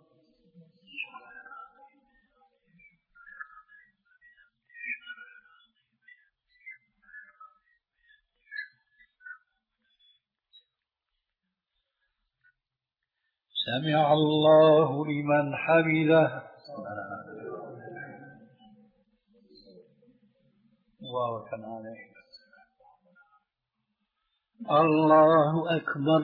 سمع الله لمن حمده. الله أكبر.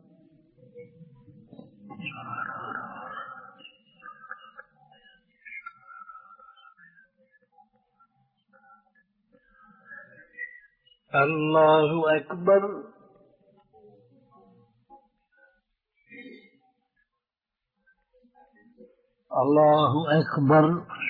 الله أكبر. الله أكبر.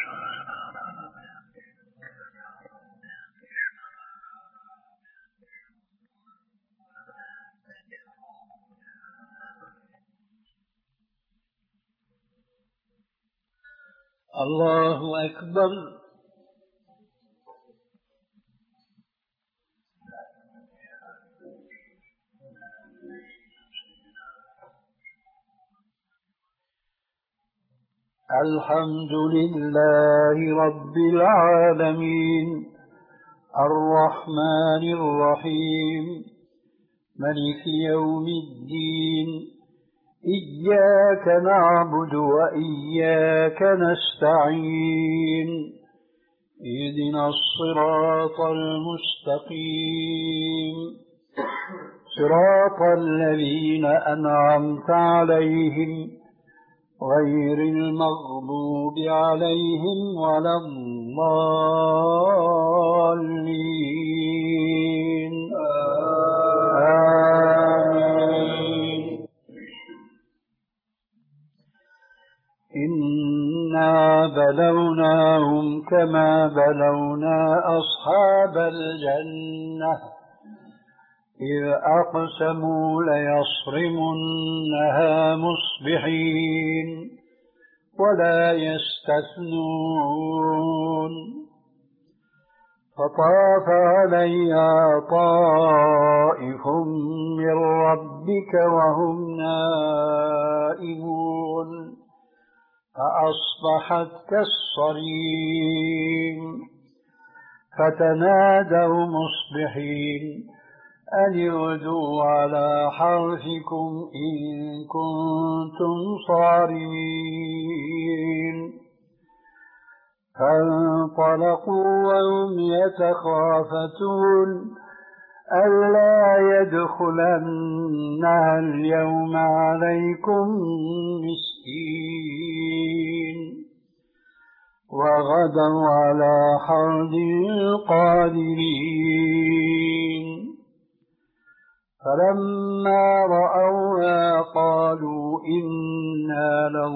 الله أكبر. الحمد لله رب العالمين الرحمن الرحيم ملك يوم الدين إياك نعبد وإياك نستعين اهدنا الصراط المستقيم صراط الذين أنعمت عليهم غير المغضوب عليهم ولا الضالين آمين. إنا بلوناهم كما بلونا أصحاب الجنة إذ أقسموا ليصرمنها مصبحين ولا يستثنون فطاف عليها طائف من ربك وهم نائمون فأصبحت كالصريم فتنادوا مصبحين أن اغدوا على حرثكم إن كنتم صارمين فانطلقوا وهم يتخافتون ألا يدخلنها اليوم عليكم مسكين وغدوا على حرد قادرين فلما رأوها قالوا إنا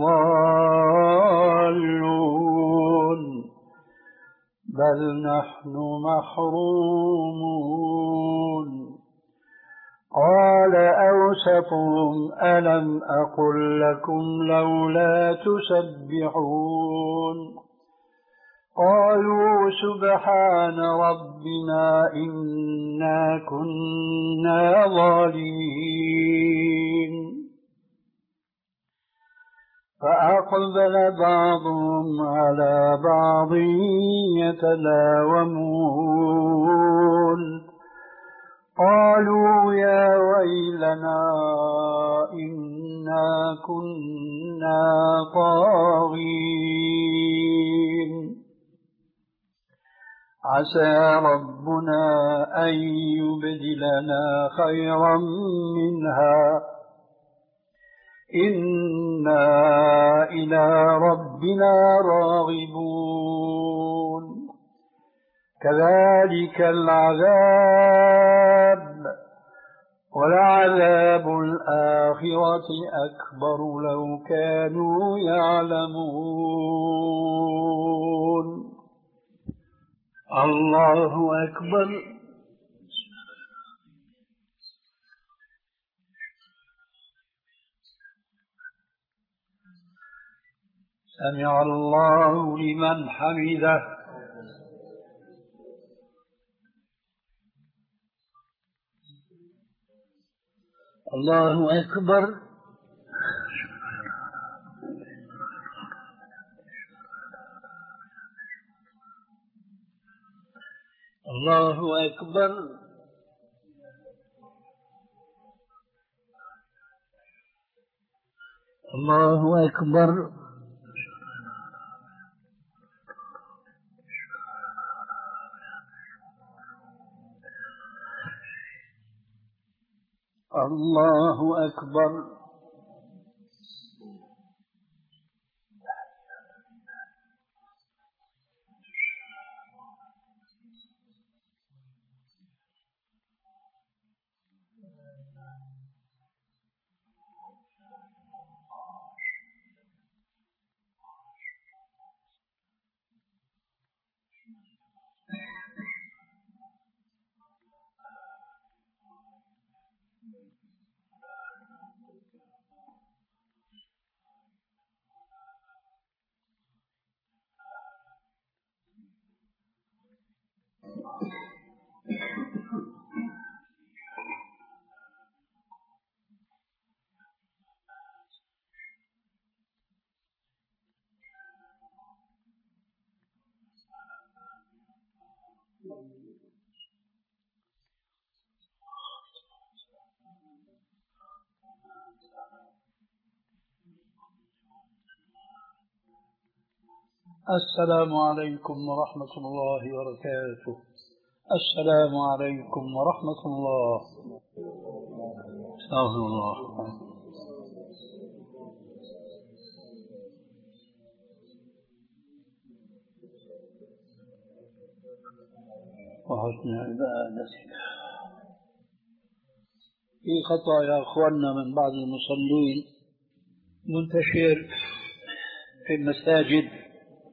لضالون بل نحن محرومون قال أوسطهم ألم أقل لكم لولا تسبحون قالوا سبحان ربنا إنا كنا ظالمين فأقبل بعضهم على بعض يتلاومون قالوا يا ويلنا إنا كنا طاغين عسى ربنا أن يبدلنا خيرا منها إنا إلى ربنا راغبون كذلك العذاب ولعذاب الآخرة أكبر لو كانوا يعلمون الله أكبر سمع الله لمن حمده الله أكبر الله أكبر الله أكبر الله أكبر السلام عليكم ورحمة الله وبركاته. السلام عليكم ورحمة الله. استغفر الله. وحسن عبادتك. في خطأ يا أخواننا من بعض المصلين منتشر في المساجد،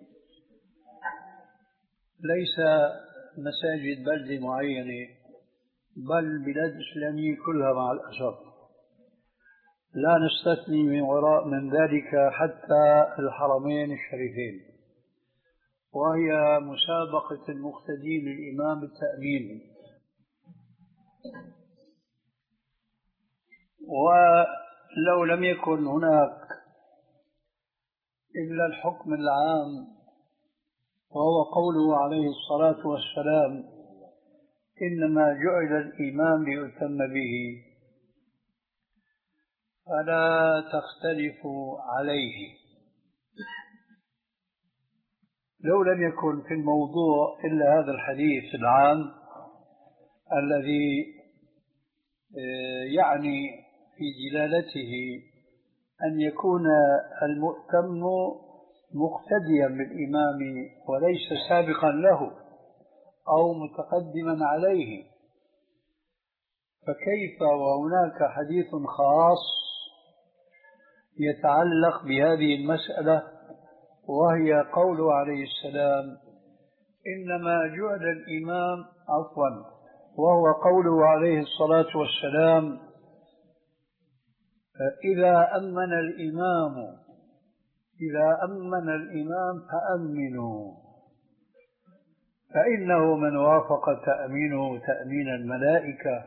ليس مساجد بلدة معينة بل بلاد إسلامية كلها مع الأسف، لا نستثني من وراء من ذلك حتى الحرمين الشريفين، وهي مسابقة المقتدين للإمام بالتأمين. ولو لم يكن هناك إلا الحكم العام وهو قوله عليه الصلاة والسلام إنما جعل الإمام ليؤتم به، فلا تختلفوا عليه. لو لم يكن في الموضوع إلا هذا الحديث العام الذي يعني في دلالته أن يكون المؤتم مقتديا بالإمام وليس سابقا له أو متقدما عليه، فكيف وهناك حديث خاص يتعلق بهذه المسألة وهي قوله عليه السلام إنما جعل الإمام عفوا وهو قوله عليه الصلاة والسلام إذا أمن الإمام إذا أمن الإمام فأمنوا فإنه من وافق تأمينه تأمين الملائكة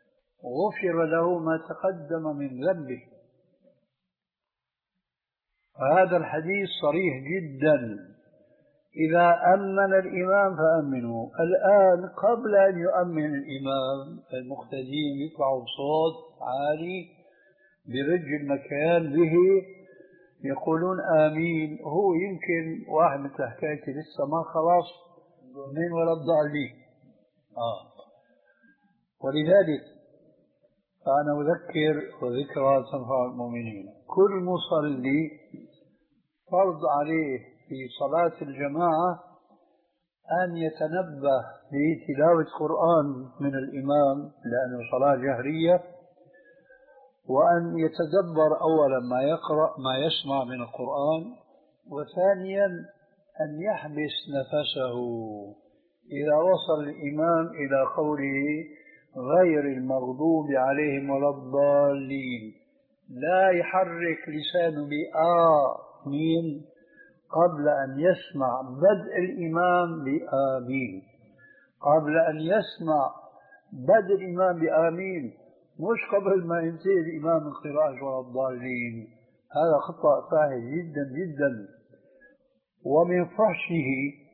غفر له ما تقدم من ذنبه. فهذا الحديث صريح جدا، إذا أمن الإمام فأمنوا. الآن قبل أن يؤمن الإمام المقتدين يطلعوا بصوت عالي برج المكان به يقولون آمين. هو يمكن واحد مثل حكايتي لسه ما خلاص من ولا الضالين. آه. ولذلك فأنا أذكر وذكرى تنفع المؤمنين. كل مصلي فرض عليه في صلاة الجماعة أن يتنبه بتلاوة قرآن من الإمام لأنه صلاة جهرية، وأن يتدبر أولا ما يقرأ ما يسمع من القرآن، وثانيا أن يحبس نفسه إذا وصل الإمام إلى قوله غير المغضوب عليهم ولا الضالين، لا يحرك لسانه بآمين قبل أن يسمع بدء الإمام بآمين، قبل أن يسمع بدء الإمام بآمين، مش قبل ما ينتهي الإمام من قراءة ولا الضالين. هذا خطأ فاحش جدا جدا. ومن فحشه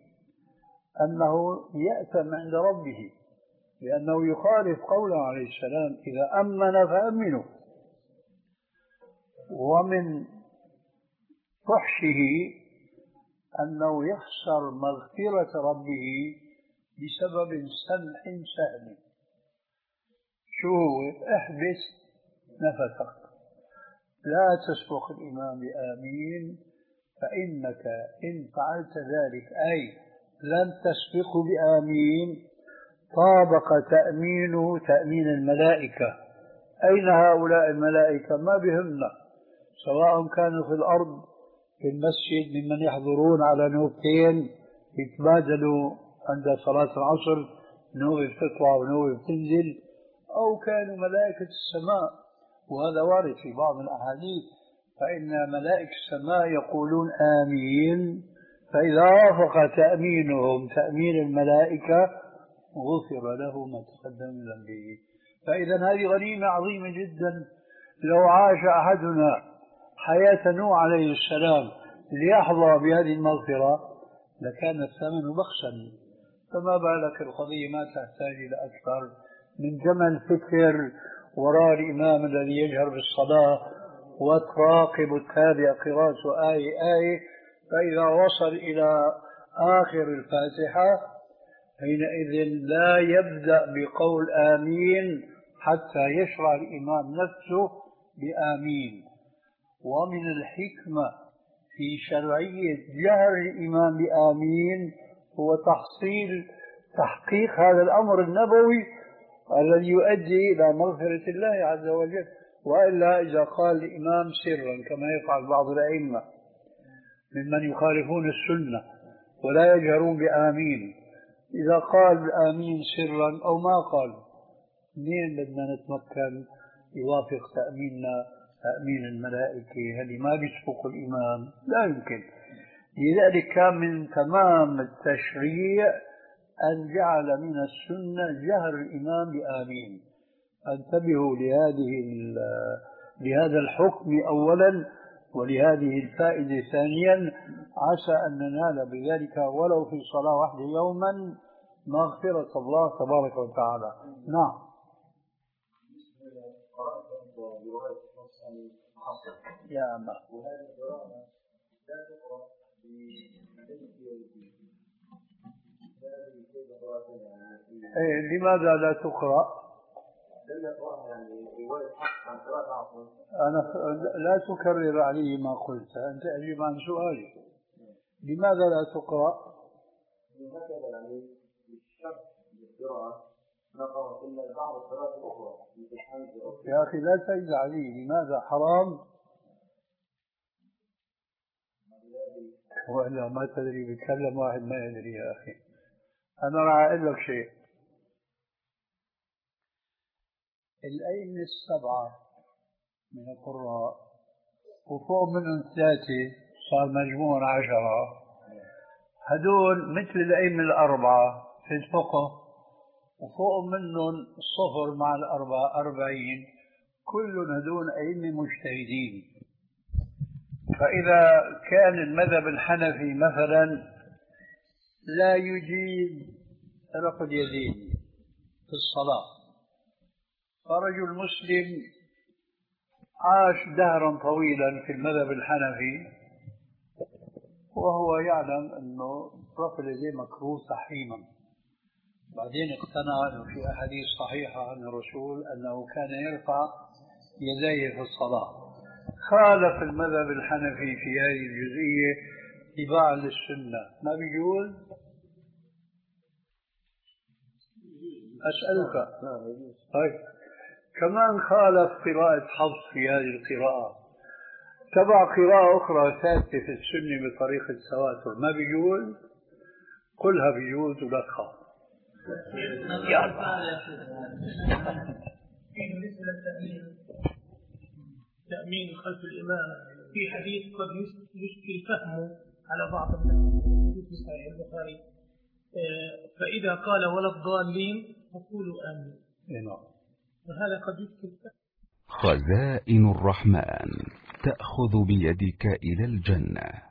أنه يأثم عند ربه لأنه يخالف قوله عليه السلام إذا أمن فأمنوا. ومن فحشه أنه يخسر مغفرة ربه بسبب سمح سهل. شو احبس نفسك، لا تسبق الإمام بآمين، فإنك إن فعلت ذلك أي لن تسبقه بآمين طابق تأمينه تأمين الملائكة. أين هؤلاء الملائكة؟ ما بهمنا، سواء كانوا في الأرض في المسجد ممن يحضرون على نوبتين يتبادلوا عند صلاة العصر، نوبة بتطلع ونوبة بتنزل، أو كانوا ملائكة السماء، وهذا وارد في بعض الأحاديث، فإن ملائكة السماء يقولون آمين، فإذا وافق تأمينهم تأمين الملائكة غفر له ما تقدم من ذنبه. فإذا هذه غنيمة عظيمة جدا. لو عاش أحدنا حياة نوح عليه السلام ليحظى بهذه المغفرة لكان الثمن بخسا، فما بالك القضية ما تحتاج إلى أكثر من جمل فكر وراء الإمام الذي يجهر بالصلاة وتراقب التابع قراءة آية آية، فإذا وصل إلى آخر الفاتحة حينئذ لا يبدأ بقول آمين حتى يشرع الإمام نفسه بآمين. ومن الحكمة في شرعية جهر الإمام بآمين هو تحصيل تحقيق هذا الأمر النبوي الذي يؤدي إلى مغفرة الله عز وجل. وإلا إذا قال الإمام سرا كما يفعل بعض الأئمة ممن يخالفون السنة ولا يجهرون بآمين، إذا قال آمين سرا أو ما قال، منين بدنا نتمكن يوافق تأميننا تأمين الملائكة؟ هذه ما بيسبق الإمام، لا يمكن. لذلك كان من تمام التشريع أن جعل من السنة جهر الإمام بآمين. انتبهوا لهذه لهذا الحكم أولا، ولهذه الفائدة ثانيا، عسى أن ننال بذلك ولو في صلاة واحدة يوما مغفرة الله تبارك وتعالى. نعم. يا أما إيه لماذا لا تقرأ؟ أنا لا تكرر علي ما قلت، أنت أجيب عن سؤالي. لماذا لا تقرأ؟ يا أخي لا تجد علي، لماذا؟ حرام؟ وإلا ما تدري، بيتكلم واحد ما يدري. يا أخي أنا راح أقول لك شيء. الأئمة السبعة من القراء وفوق منهم ثلاثة صار مجموع عشرة، هدول مثل الأئمة الأربعة في الفقه، وفوق منهم صفر مع الأربعة أربعين، كل هدول أئمة مجتهدين. فإذا كان المذهب الحنفي مثلا لا يجيب رفع اليدين في الصلاة، فرجل مسلم عاش دهرا طويلا في المذهب الحنفي وهو يعلم أنه رفع اليدين مكروه تحريما، بعدين اقتنع أنه في أحاديث صحيحة عن الرسول أنه كان يرفع يديه في الصلاة، خالف المذهب الحنفي في هذه الجزئية اتباعا للسنة. ما بيجوز؟ أسألك. طيب كمان خالف قراءة حفص في هذه القراءة، تبع قراءة أخرى ثابتة في السنة بطريقة التواتر، ما بيجوز؟ كلها بيجوز ولا تخاف. بالنسبة للتأمين تأمين خلف الإمام في حديث قد يشكل فهمه على بعض الناس في صحيح البخاري، فإذا قال ولا الضالين فقولوا آمين، وهذا قد يشكل فهمه. خزائن الرحمن تأخذ بيدك إلى الجنة.